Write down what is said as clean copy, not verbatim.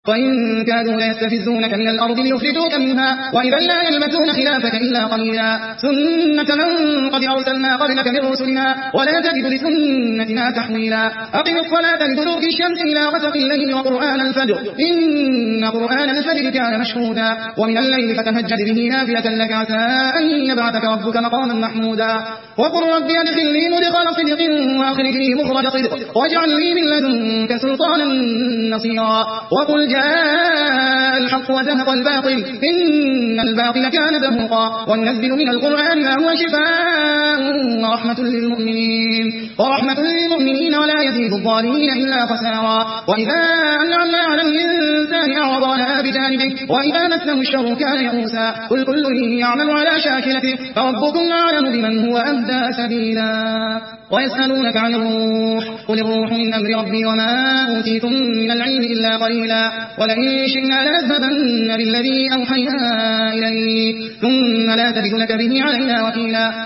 وإن كادوا ليستفزونك من الأرض ليخرجوك منها وإذا لا يلبثون خلافك إلا قليلا سنة من قد أرسلنا قبلك من رسلنا ولا تجد لسنتنا تحويلا أقم الصلاة لدلوك الشمس إلى غسق الليل وقرآن الفجر إن قرآن الفجر كان مشهودا ومن الليل فتهجد به نافلة لك عسى أن يبعثك ربك مقاما محمودا وقل رب أدخلني مدخل صدق وأخرجني مخرج صدق واجعل لي من لدنك سلطانا نصيرا وقل جاء الحق وزهق الباطل إن الباطل كان زهوقا وننزل من القرآن ما هو شفاء ورحمة للمؤمنين ولا يزيد الظالمين إلا خسارا وإذا أنعمنا على الإنسان أعرض عنها بجانبه وإذا مسه الشر كان يئوسا قل كل يعمل على شاكلته فربكم أعلم بمن هو أهدى سبيلا ويسألونك عن الروح قل الروح من أمر ربي وما أوتيتم من العلم إلا قليلا ولئن شئنا لنذهبن بالذي أوحينا إليك ثم لا تجد لك به علينا وكيلا